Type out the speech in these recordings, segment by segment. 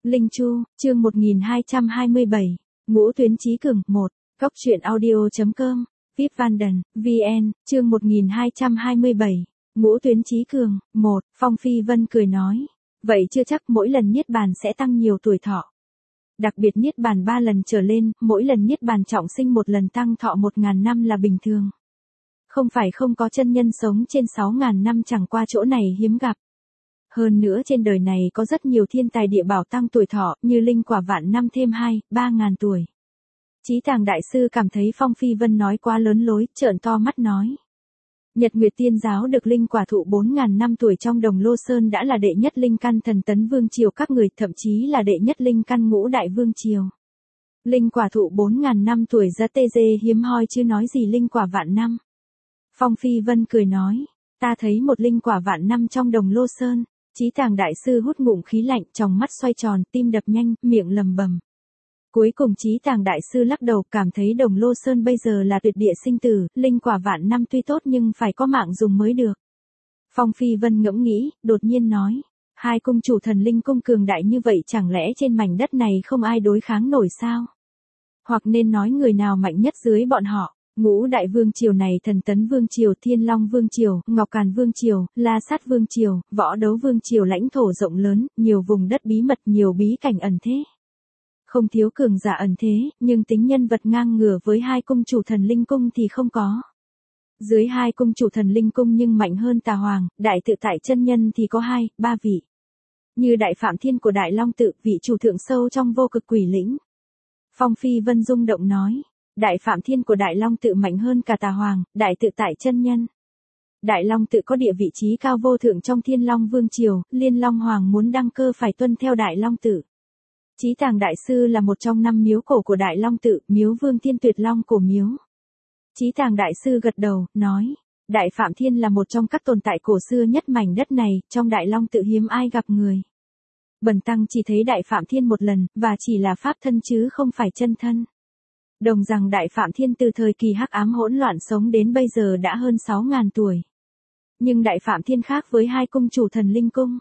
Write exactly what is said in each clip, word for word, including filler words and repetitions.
Linh Chu, chương một nghìn hai trăm hai mươi bảy, Ngũ Tuyến Chí Cường, một, Cóc truyện audio chấm com, vê i pê Vanden, vê en, chương một nghìn hai trăm hai mươi bảy, Ngũ Tuyến Chí Cường, một, Phong Phi Vân cười nói, vậy chưa chắc mỗi lần niết bàn sẽ tăng nhiều tuổi thọ. Đặc biệt niết bàn ba lần trở lên, mỗi lần niết bàn trọng sinh một lần tăng thọ một ngàn năm là bình thường. Không phải không có chân nhân sống trên sáu ngàn năm, chẳng qua chỗ này hiếm gặp. Hơn nữa trên đời này có rất nhiều thiên tài địa bảo tăng tuổi thọ, như linh quả vạn năm thêm hai, ba ngàn tuổi. Chí Tàng Đại Sư cảm thấy Phong Phi Vân nói quá lớn lối, trợn to mắt nói. Nhật Nguyệt Tiên Giáo được linh quả thụ bốn ngàn năm tuổi trong Đồng Lô Sơn đã là đệ nhất linh căn thần tấn vương triều các người, thậm chí là đệ nhất linh căn ngũ đại vương triều. Linh quả thụ bốn ngàn năm tuổi ra tê dê hiếm hoi chứ nói gì linh quả vạn năm. Phong Phi Vân cười nói, ta thấy một linh quả vạn năm trong Đồng Lô Sơn. Chí Tàng Đại Sư hút ngụm khí lạnh, tròng mắt xoay tròn, tim đập nhanh, miệng lầm bầm. Cuối cùng Chí Tàng Đại Sư lắc đầu, cảm thấy Đồng Lô Sơn bây giờ là tuyệt địa sinh tử, linh quả vạn năm tuy tốt nhưng phải có mạng dùng mới được. Phong Phi Vân ngẫm nghĩ, đột nhiên nói, hai cung chủ thần linh cung cường đại như vậy chẳng lẽ trên mảnh đất này không ai đối kháng nổi sao? Hoặc nên nói người nào mạnh nhất dưới bọn họ? Ngũ đại vương triều này thần tấn vương triều, thiên long vương triều, ngọc càn vương triều, la sát vương triều, võ đấu vương triều lãnh thổ rộng lớn, nhiều vùng đất bí mật, nhiều bí cảnh ẩn thế. Không thiếu cường giả ẩn thế, nhưng tính nhân vật ngang ngửa với hai cung chủ thần linh cung thì không có. Dưới hai cung chủ thần linh cung nhưng mạnh hơn Tà Hoàng, đại tự tại chân nhân thì có hai, ba vị. Như đại phạm thiên của Đại Long tự, vị chủ thượng sâu trong vô cực quỷ lĩnh. Phong Phi Vân rung động nói. Đại Phạm Thiên của Đại Long tự mạnh hơn cả Tà Hoàng, đại tự tại chân nhân. Đại Long tự có địa vị trí cao vô thượng trong Thiên Long Vương Triều, Liên Long Hoàng muốn đăng cơ phải tuân theo Đại Long tự. Chí Tàng Đại Sư là một trong năm miếu cổ của Đại Long tự, miếu Vương Thiên Tuyệt Long cổ miếu. Chí Tàng Đại Sư gật đầu, nói, Đại Phạm Thiên là một trong các tồn tại cổ xưa nhất mảnh đất này, trong Đại Long tự hiếm ai gặp người. Bần tăng chỉ thấy Đại Phạm Thiên một lần, và chỉ là pháp thân chứ không phải chân thân. Đồng rằng Đại Phạm Thiên từ thời kỳ hắc ám hỗn loạn sống đến bây giờ đã hơn sáu ngàn tuổi. Nhưng Đại Phạm Thiên khác với hai cung chủ thần linh cung.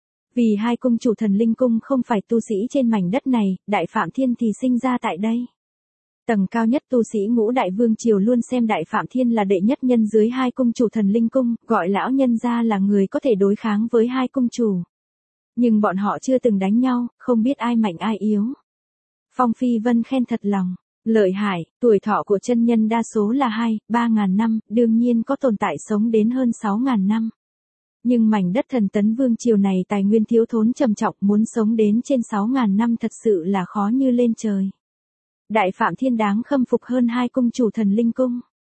Vì hai cung chủ thần linh cung không phải tu sĩ trên mảnh đất này, Đại Phạm Thiên thì sinh ra tại đây. Tầng cao nhất tu sĩ ngũ đại vương triều luôn xem Đại Phạm Thiên là đệ nhất nhân dưới hai cung chủ thần linh cung, gọi lão nhân ra là người có thể đối kháng với hai cung chủ. Nhưng bọn họ chưa từng đánh nhau, không biết ai mạnh ai yếu. Phong Phi Vân khen thật lòng. Lợi hại, tuổi thọ của chân nhân đa số là hai, ba ngàn năm, đương nhiên có tồn tại sống đến hơn sáu ngàn năm. Nhưng mảnh đất thần tấn vương triều này tài nguyên thiếu thốn trầm trọng, muốn sống đến trên sáu ngàn năm thật sự là khó như lên trời. Đại Phạm Thiên đáng khâm phục hơn hai cung chủ thần linh cung.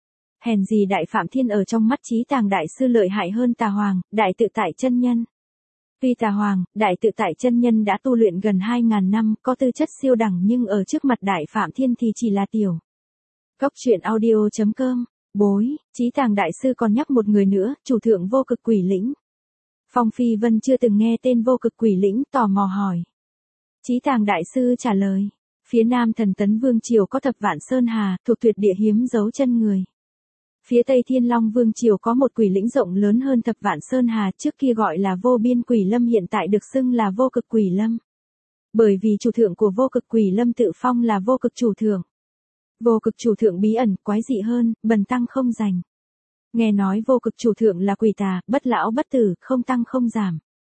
Hèn gì Đại Phạm Thiên ở trong mắt Chí Tàng Đại Sư lợi hại hơn Tà Hoàng, đại tự tại chân nhân. Tuy Tà Hoàng, đại tự tại chân nhân đã tu luyện gần hai ngàn năm, có tư chất siêu đẳng nhưng ở trước mặt Đại Phạm Thiên thì chỉ là tiểu. Cóc truyện audio chấm com, bối, Chí Tàng Đại Sư còn nhắc một người nữa, chủ thượng vô cực quỷ lĩnh. Phong Phi Vân chưa từng nghe tên vô cực quỷ lĩnh, tò mò hỏi. Chí Tàng Đại Sư trả lời, phía nam thần tấn vương triều có thập vạn sơn hà, thuộc tuyệt địa hiếm dấu chân người. Phía tây Thiên Long Vương Triều có một quỷ lĩnh rộng lớn hơn thập vạn sơn hà, trước kia gọi là vô biên quỷ lâm, hiện tại được xưng là vô cực quỷ lâm. Bởi vì chủ thượng của vô cực quỷ lâm tự phong là vô cực chủ thượng. Vô cực chủ thượng bí ẩn, quái dị hơn, bần tăng không rành. Nghe nói vô cực chủ thượng là quỷ tà, bất lão bất tử, không tăng không giảm.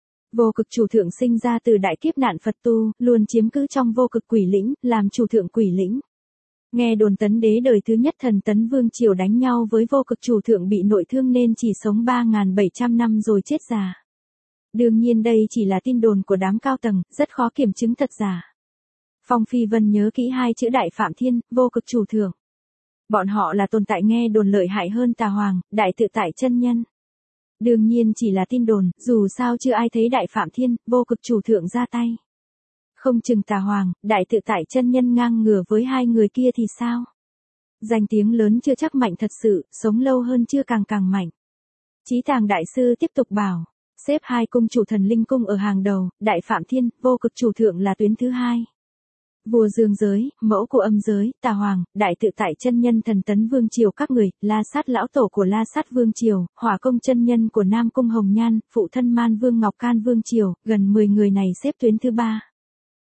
Vô cực chủ thượng sinh ra từ đại kiếp nạn Phật tu, luôn chiếm cứ trong vô cực quỷ lĩnh, làm chủ thượng quỷ lĩnh. Nghe đồn Tấn Đế đời thứ nhất thần tấn vương triều đánh nhau với vô cực chủ thượng bị nội thương nên chỉ sống ba nghìn bảy trăm năm rồi chết già. Đương nhiên đây chỉ là tin đồn của đám cao tầng, rất khó kiểm chứng thật giả. Phong Phi Vân nhớ kỹ hai chữ Đại Phạm Thiên, vô cực chủ thượng. Bọn họ là tồn tại nghe đồn lợi hại hơn Tà Hoàng, đại tự tại chân nhân. Đương nhiên chỉ là tin đồn, dù sao chưa ai thấy Đại Phạm Thiên, vô cực chủ thượng ra tay. Không chừng Tà Hoàng, đại tự tại chân nhân ngang ngửa với hai người kia thì sao? Danh tiếng lớn chưa chắc mạnh thật sự, sống lâu hơn chưa càng càng mạnh. Chí Tàng Đại Sư tiếp tục bảo, xếp hai cung chủ thần linh cung ở hàng đầu, Đại Phạm Thiên, vô cực chủ thượng là tuyến thứ hai. Vua dương giới, mẫu của âm giới, Tà Hoàng, đại tự tại chân nhân thần tấn vương triều các người, La Sát lão tổ của La Sát vương triều, Hỏa công chân nhân của Nam cung Hồng Nhan, phụ thân Man vương Ngọc Can vương triều, gần mười người này xếp tuyến thứ ba.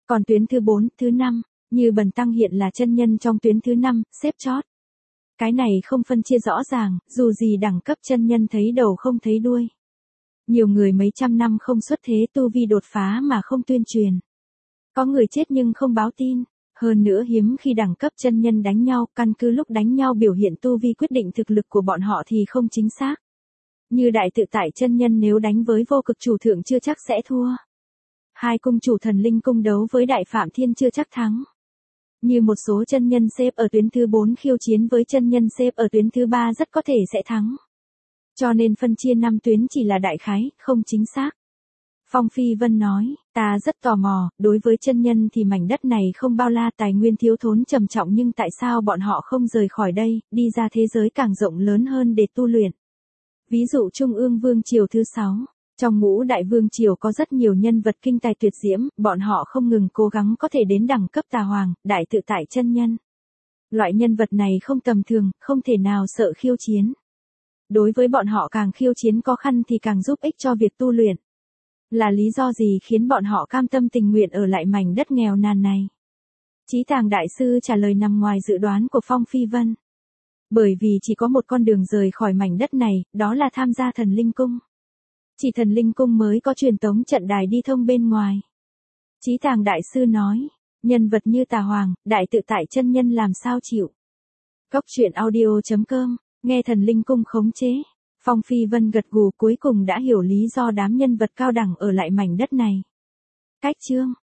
Còn tuyến thứ bốn, thứ năm, Như Bần Tăng hiện là chân nhân trong tuyến thứ năm, xếp chót. Cái này không phân chia rõ ràng, dù gì đẳng cấp chân nhân thấy đầu không thấy đuôi. Nhiều người mấy trăm năm không xuất thế tu vi đột phá mà không tuyên truyền. Có người chết nhưng không báo tin. Hơn nữa hiếm khi đẳng cấp chân nhân đánh nhau, căn cứ lúc đánh nhau biểu hiện tu vi quyết định thực lực của bọn họ thì không chính xác. Như Đại Tự Tại chân nhân nếu đánh với Vô Cực Chủ Thượng chưa chắc sẽ thua. Hai cung chủ Thần Linh cung đấu với Đại Phạm Thiên chưa chắc thắng. Như một số chân nhân xếp ở tuyến thứ bốn khiêu chiến với chân nhân xếp ở tuyến thứ ba rất có thể sẽ thắng. Cho nên phân chia năm tuyến chỉ là đại khái, không chính xác. Phong Phi Vân nói, ta rất tò mò, đối với chân nhân thì mảnh đất này không bao la, tài nguyên thiếu thốn trầm trọng, nhưng tại sao bọn họ không rời khỏi đây, đi ra thế giới càng rộng lớn hơn để tu luyện. Ví dụ Trung ương Vương Triều thứ sáu, trong ngũ đại vương triều có rất nhiều nhân vật kinh tài tuyệt diễm, bọn họ không ngừng cố gắng có thể đến đẳng cấp Tà Hoàng, Đại Tự Tại chân nhân. Loại nhân vật này không tầm thường, không thể nào sợ khiêu chiến. Đối với bọn họ càng khiêu chiến khó khăn thì càng giúp ích cho việc tu luyện. Là lý do gì khiến bọn họ cam tâm tình nguyện ở lại mảnh đất nghèo nàn này? Chí Tàng Đại Sư trả lời nằm ngoài dự đoán của Phong Phi Vân. Bởi vì chỉ có một con đường rời khỏi mảnh đất này, đó là tham gia Thần Linh Cung. Chỉ Thần Linh Cung mới có truyền tống trận đài đi thông bên ngoài. Chí Tàng Đại Sư nói, nhân vật như Tà Hoàng, Đại Tự Tại chân nhân làm sao chịu. Cốc truyện audio chấm com, nghe Thần Linh Cung khống chế. Phong Phi Vân gật gù, cuối cùng đã hiểu lý do đám nhân vật cao đẳng ở lại mảnh đất này. Cách chương